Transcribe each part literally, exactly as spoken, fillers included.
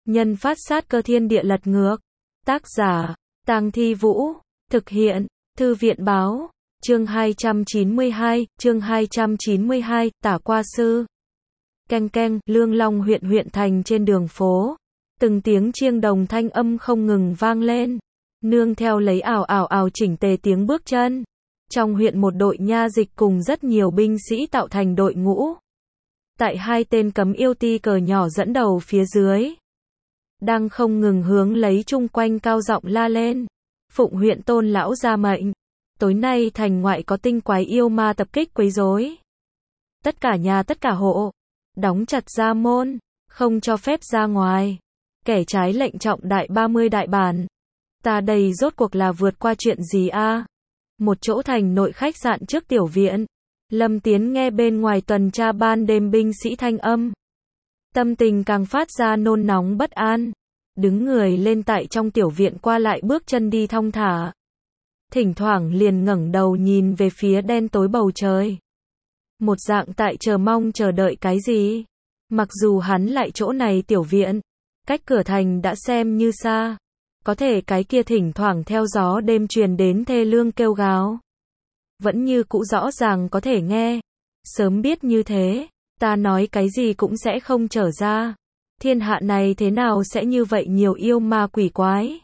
Nhân phát sát cơ thiên địa lật ngược. Tác giả, Tang Thi Vũ. Thực hiện, Thư viện Báo. Chương hai trăm chín mươi hai, chương hai trăm chín mươi hai, Tả Qua Sư. Keng keng, Lương Long huyện huyện thành trên đường phố. Từng tiếng chiêng đồng thanh âm không ngừng vang lên. Nương theo lấy ào ào ào chỉnh tề tiếng bước chân. Trong huyện một đội nha dịch cùng rất nhiều binh sĩ tạo thành đội ngũ. Tại hai tên cấm yêu ti cờ nhỏ dẫn đầu phía dưới. Đang không ngừng hướng lấy chung quanh cao giọng la lên. Phụng huyện tôn lão ra mệnh. Tối nay thành ngoại có tinh quái yêu ma tập kích quấy rối. Tất cả nhà tất cả hộ. Đóng chặt gia môn. Không cho phép ra ngoài. Kẻ trái lệnh trọng đại ba mươi đại bản. Ta đây rốt cuộc là vượt qua chuyện gì a? Một chỗ thành nội khách sạn trước tiểu viện. Lâm Tiến nghe bên ngoài tuần tra ban đêm binh sĩ thanh âm. Tâm tình càng phát ra nôn nóng bất an. Đứng người lên tại trong tiểu viện qua lại bước chân đi thong thả. Thỉnh thoảng liền ngẩng đầu nhìn về phía đen tối bầu trời. Một dạng tại chờ mong chờ đợi cái gì. Mặc dù hắn lại chỗ này tiểu viện. Cách cửa thành đã xem như xa. Có thể cái kia thỉnh thoảng theo gió đêm truyền đến thê lương kêu gào. Vẫn như cũ rõ ràng có thể nghe. Sớm biết như thế, ta nói cái gì cũng sẽ không trở ra. Thiên hạ này thế nào sẽ như vậy nhiều yêu ma quỷ quái.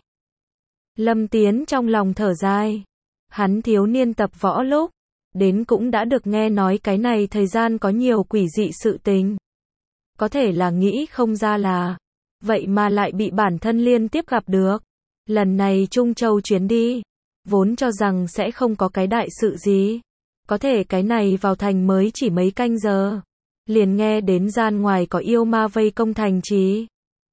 Lâm Tiến trong lòng thở dài. Hắn thiếu niên tập võ lúc. Đến cũng đã được nghe nói cái này thời gian có nhiều quỷ dị sự tình. Có thể là nghĩ không ra là. Vậy mà lại bị bản thân liên tiếp gặp được. Lần này Trung Châu chuyến đi. Vốn cho rằng sẽ không có cái đại sự gì. Có thể cái này vào thành mới chỉ mấy canh giờ. Liền nghe đến gian ngoài có yêu ma vây công thành trì.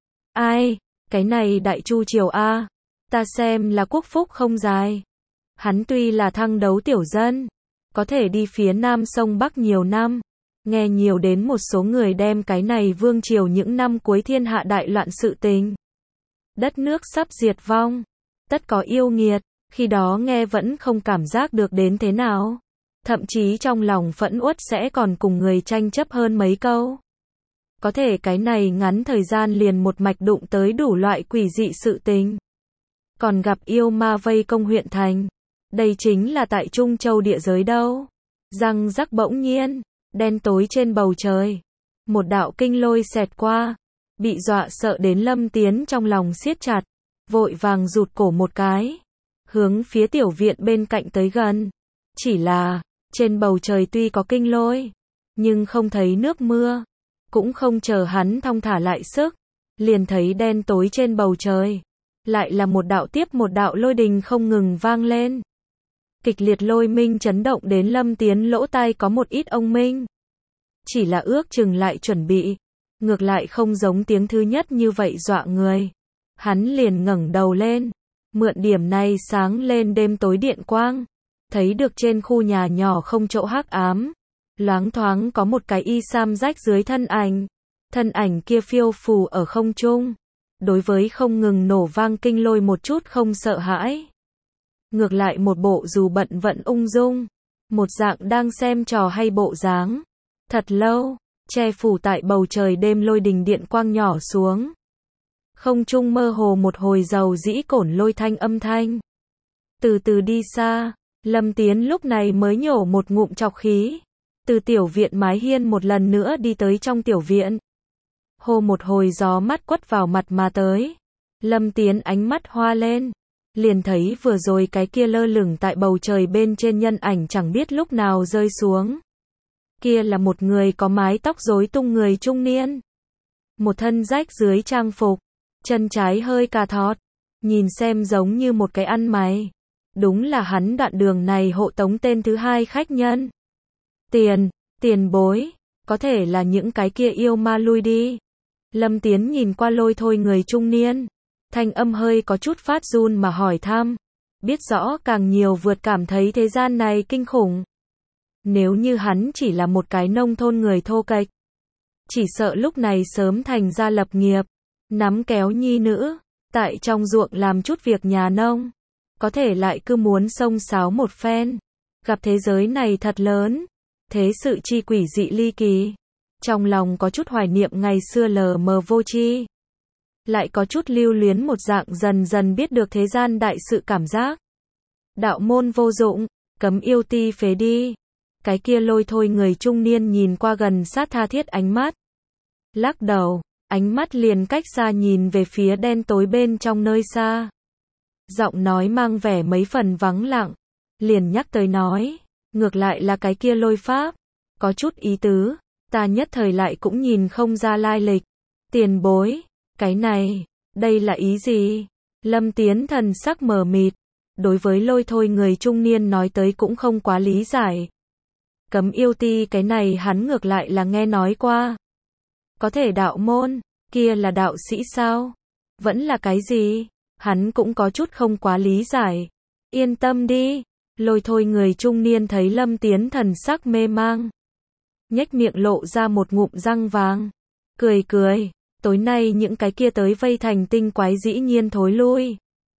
Ai, cái này đại chu triều a, ta xem là quốc phúc không dài. Hắn tuy là thăng đấu tiểu dân, có thể đi phía nam sông Bắc nhiều năm. Nghe nhiều đến một số người đem cái này vương triều những năm cuối thiên hạ đại loạn sự tình. Đất nước sắp diệt vong. Tất có yêu nghiệt. Khi đó nghe vẫn không cảm giác được đến thế nào. Thậm chí trong lòng phẫn uất sẽ còn cùng người tranh chấp hơn mấy câu. Có thể cái này ngắn thời gian liền một mạch đụng tới đủ loại quỷ dị sự tình. Còn gặp yêu ma vây công huyện thành. Đây chính là tại Trung Châu địa giới đâu. Răng rắc bỗng nhiên. Đen tối trên bầu trời. Một đạo kinh lôi xẹt qua. Bị dọa sợ đến Lâm Tiến trong lòng siết chặt. Vội vàng rụt cổ một cái. Hướng phía tiểu viện bên cạnh tới gần. Chỉ là, trên bầu trời tuy có kinh lôi, nhưng không thấy nước mưa. Cũng không chờ hắn thong thả lại sức. Liền thấy đen tối trên bầu trời. Lại là một đạo tiếp một đạo lôi đình không ngừng vang lên. Kịch liệt lôi minh chấn động đến Lâm Tiến lỗ tai có một ít ông minh. Chỉ là ước chừng lại chuẩn bị. Ngược lại không giống tiếng thứ nhất như vậy dọa người. Hắn liền ngẩng đầu lên. Mượn điểm này sáng lên đêm tối điện quang. Thấy được trên khu nhà nhỏ không chỗ hắc ám. Loáng thoáng có một cái y sam rách dưới thân ảnh. Thân ảnh kia phiêu phù ở không trung. Đối với không ngừng nổ vang kinh lôi một chút không sợ hãi. Ngược lại một bộ dù bận vận ung dung. Một dạng đang xem trò hay bộ dáng. Thật lâu, che phủ tại bầu trời đêm lôi đình điện quang nhỏ xuống. Không trung mơ hồ một hồi dầu dĩ cổn lôi thanh âm thanh. Từ từ đi xa, Lâm Tiến lúc này mới nhổ một ngụm trọc khí. Từ tiểu viện mái hiên một lần nữa đi tới trong tiểu viện. Hô một hồi gió mát quất vào mặt mà tới. Lâm Tiến ánh mắt hoa lên. Liền thấy vừa rồi cái kia lơ lửng tại bầu trời bên trên nhân ảnh chẳng biết lúc nào rơi xuống. Kia là một người có mái tóc rối tung người trung niên. Một thân rách dưới trang phục. Chân trái hơi cà thọt. Nhìn xem giống như một cái ăn mày. Đúng là hắn đoạn đường này hộ tống tên thứ hai khách nhân. Tiền, tiền bối. Có thể là những cái kia yêu ma lui đi. Lâm Tiến nhìn qua lôi thôi người trung niên. Thanh âm hơi có chút phát run mà hỏi thăm. Biết rõ càng nhiều vượt cảm thấy thế gian này kinh khủng. Nếu như hắn chỉ là một cái nông thôn người thô kệch. Chỉ sợ lúc này sớm thành ra lập nghiệp. Nắm kéo nhi nữ. Tại trong ruộng làm chút việc nhà nông. Có thể lại cứ muốn xông xáo một phen. Gặp thế giới này thật lớn. Thế sự chi quỷ dị ly kỳ. Trong lòng có chút hoài niệm ngày xưa lờ mờ vô tri. lại có chút lưu luyến một dạng dần dần biết được thế gian đại sự cảm giác. Đạo môn vô dụng, cấm yêu ti phế đi. Cái kia lôi thôi người trung niên nhìn qua gần sát tha thiết ánh mắt. Lắc đầu, ánh mắt liền cách xa nhìn về phía đen tối bên trong nơi xa. Giọng nói mang vẻ mấy phần vắng lặng, liền nhắc tới nói, ngược lại là cái kia lôi pháp, có chút ý tứ, ta nhất thời lại cũng nhìn không ra lai lịch. Tiền bối, cái này, đây là ý gì? Lâm Tiến thần sắc mờ mịt, đối với lôi thôi người trung niên nói tới cũng không quá lý giải. Cấm yêu ti cái này hắn ngược lại là nghe nói qua. Có thể đạo môn, kia là đạo sĩ sao? Vẫn là cái gì? Hắn cũng có chút không quá lý giải. Yên tâm đi, lôi thôi người trung niên thấy Lâm Tiến thần sắc mê mang. Nhếch miệng lộ ra một ngụm răng vàng. Cười cười, tối nay những cái kia tới vây thành tinh quái dĩ nhiên thối lui.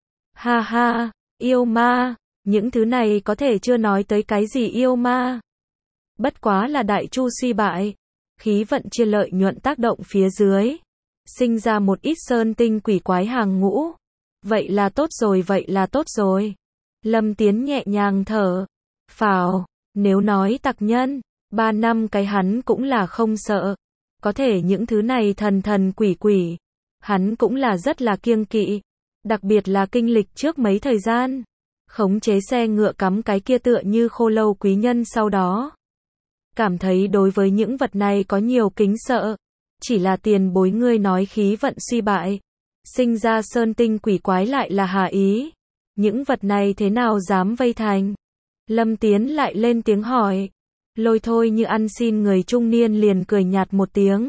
Ha ha, yêu ma, những thứ này có thể chưa nói tới cái gì yêu ma. Bất quá là đại chu suy bại, khí vận chia lợi nhuận tác động phía dưới, sinh ra một ít sơn tinh quỷ quái hàng ngũ. Vậy là tốt rồi, vậy là tốt rồi. Lâm Tiến nhẹ nhàng thở phào, nếu nói tặc nhân, ba năm cái hắn cũng là không sợ. Có thể những thứ này thần thần quỷ quỷ, hắn cũng là rất là kiêng kỵ. Đặc biệt là kinh lịch trước mấy thời gian, khống chế xe ngựa cắm cái kia tựa như khô lâu quý nhân sau đó. Cảm thấy đối với những vật này có nhiều kính sợ. Chỉ là tiền bối ngươi nói khí vận suy bại, sinh ra sơn tinh quỷ quái lại là hà ý. Những vật này thế nào dám vây thành? Lâm Tiến lại lên tiếng hỏi. Lôi thôi như ăn xin người trung niên liền cười nhạt một tiếng.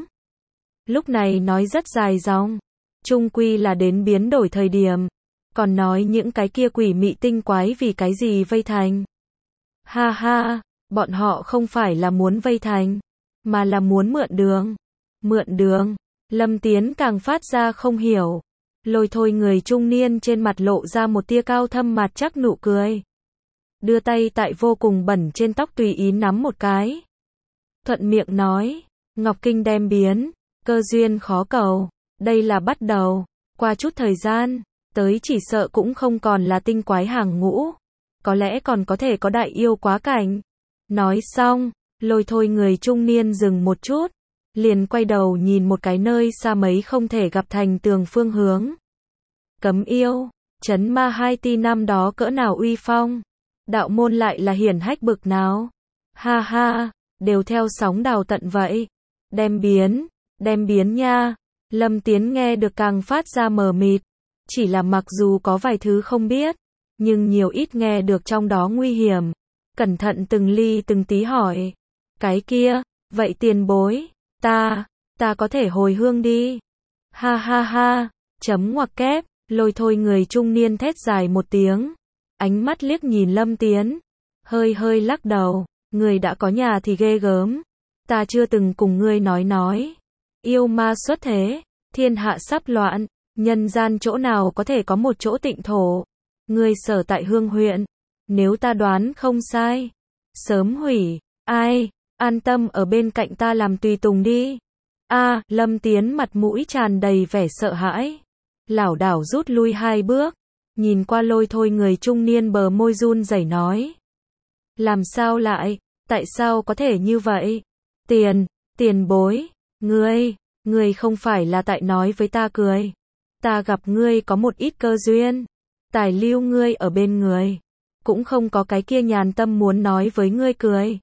Lúc này nói rất dài dòng. Trung quy là đến biến đổi thời điểm. Còn nói những cái kia quỷ mị tinh quái vì cái gì vây thành? Ha ha, bọn họ không phải là muốn vây thành, mà là muốn mượn đường. Mượn đường, Lâm Tiến càng phát ra không hiểu. Lôi thôi người trung niên trên mặt lộ ra một tia cao thâm mặt chắc nụ cười. Đưa tay tại vô cùng bẩn trên tóc tùy ý nắm một cái. Thuận miệng nói, Ngọc Kinh đem biến, cơ duyên khó cầu. Đây là bắt đầu, qua chút thời gian, tới chỉ sợ cũng không còn là tinh quái hàng ngũ. Có lẽ còn có thể có đại yêu quá cảnh. Nói xong, lôi thôi người trung niên dừng một chút. Liền quay đầu nhìn một cái nơi xa mấy không thể gặp thành tường phương hướng. Cấm yêu, trấn ma hai ti năm đó cỡ nào uy phong. Đạo môn lại là hiển hách bực nào. Ha ha, đều theo sóng đào tận vậy. Đem biến, đem biến nha. Lâm Tiến nghe được càng phát ra mờ mịt. Chỉ là mặc dù có vài thứ không biết, nhưng nhiều ít nghe được trong đó nguy hiểm. Cẩn thận từng ly từng tí hỏi. Cái kia, vậy tiền bối, ta, ta có thể hồi hương đi. Ha ha ha, chấm ngoặc kép, lôi thôi người trung niên thét dài một tiếng. Ánh mắt liếc nhìn Lâm Tiến. Hơi hơi lắc đầu, người đã có nhà thì ghê gớm. Ta chưa từng cùng ngươi nói nói. Yêu ma xuất thế, thiên hạ sắp loạn, nhân gian chỗ nào có thể có một chỗ tịnh thổ. Ngươi sở tại Hương huyện, nếu ta đoán không sai, sớm hủy, ai, an tâm ở bên cạnh ta làm tùy tùng đi. A, Lâm Tiến mặt mũi tràn đầy vẻ sợ hãi, lảo đảo rút lui hai bước, nhìn qua lôi thôi người trung niên bờ môi run rẩy nói. Làm sao lại, tại sao có thể như vậy? Tiền, tiền bối, ngươi, ngươi không phải là tại nói với ta cười. Ta gặp ngươi có một ít cơ duyên, tài lưu ngươi ở bên người, cũng không có cái kia nhàn tâm muốn nói với ngươi cười.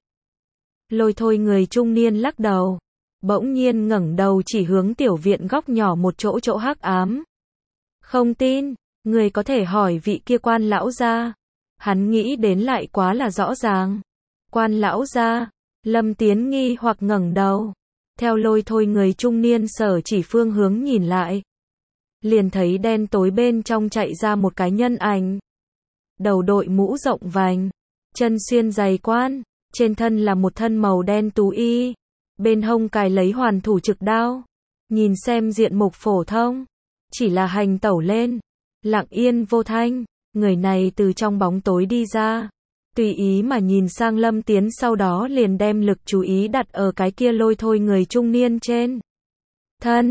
Lôi thôi người trung niên lắc đầu, bỗng nhiên ngẩng đầu chỉ hướng tiểu viện góc nhỏ một chỗ chỗ hắc ám. Không tin, người có thể hỏi vị kia quan lão gia. Hắn nghĩ đến lại quá là rõ ràng. Quan lão gia, Lâm Tiến nghi hoặc ngẩng đầu. Theo lôi thôi người trung niên sở chỉ phương hướng nhìn lại. Liền thấy đen tối bên trong chạy ra một cái nhân ảnh. Đầu đội mũ rộng vành, chân xuyên giày quan, trên thân là một thân màu đen tú y. Bên hông cài lấy hoàn thủ trực đao. Nhìn xem diện mục phổ thông, chỉ là hành tẩu lên, lặng yên vô thanh. Người này từ trong bóng tối đi ra, tùy ý mà nhìn sang Lâm Tiến, sau đó liền đem lực chú ý đặt ở cái kia lôi thôi người trung niên trên thân.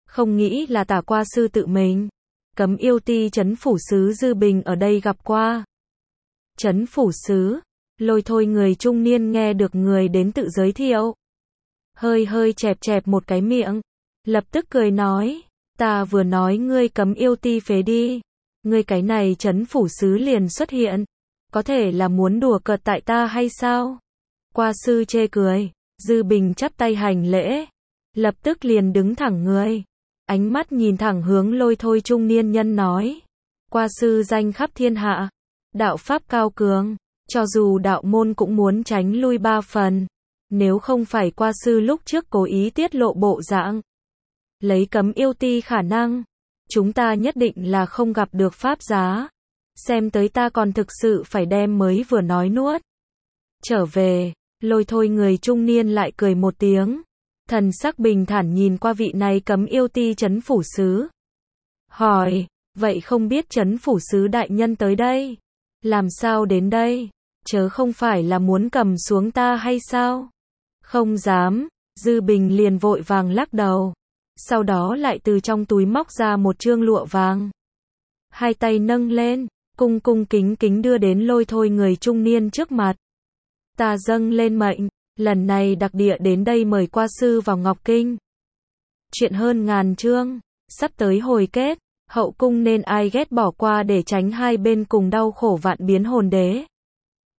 Không nghĩ là Tả qua sư tự mình. Cấm yêu ti trấn phủ sứ Dư Bình ở đây gặp qua. Trấn phủ sứ, Lôi Thôi người trung niên nghe được người đến tự giới thiệu. Hơi hơi chẹp chẹp một cái miệng. Lập tức cười nói, ta vừa nói ngươi cấm yêu ti phế đi. Ngươi cái này trấn phủ sứ liền xuất hiện. Có thể là muốn đùa cợt tại ta hay sao? Qua sư chê cười. Dư Bình chắp tay hành lễ. Lập tức liền đứng thẳng người. Ánh mắt nhìn thẳng hướng Lôi Thôi trung niên nhân nói. Qua sư danh khắp thiên hạ. Đạo pháp cao cường. Cho dù đạo môn cũng muốn tránh lui ba phần. Nếu không phải qua sư lúc trước cố ý tiết lộ bộ dạng. Lấy cấm yêu ti khả năng. Chúng ta nhất định là không gặp được pháp giá. Xem tới ta còn thực sự phải đem mới vừa nói nuốt. Trở về, Lôi Thôi người trung niên lại cười một tiếng. Thần sắc bình thản nhìn qua vị này cấm yêu ti trấn phủ sứ. Hỏi, vậy không biết trấn phủ sứ đại nhân tới đây? Làm sao đến đây? Chớ không phải là muốn cầm xuống ta hay sao? Không dám, Dư Bình liền vội vàng lắc đầu. Sau đó lại từ trong túi móc ra một trương lụa vàng. Hai tay nâng lên, cung cung kính kính đưa đến Lôi Thôi người trung niên trước mặt. Ta dâng lên mệnh, lần này đặc địa đến đây mời qua sư vào Ngọc Kinh. Chuyện hơn ngàn chương, sắp tới hồi kết, hậu cung nên ai ghét bỏ qua để tránh hai bên cùng đau khổ vạn biến hồn đế.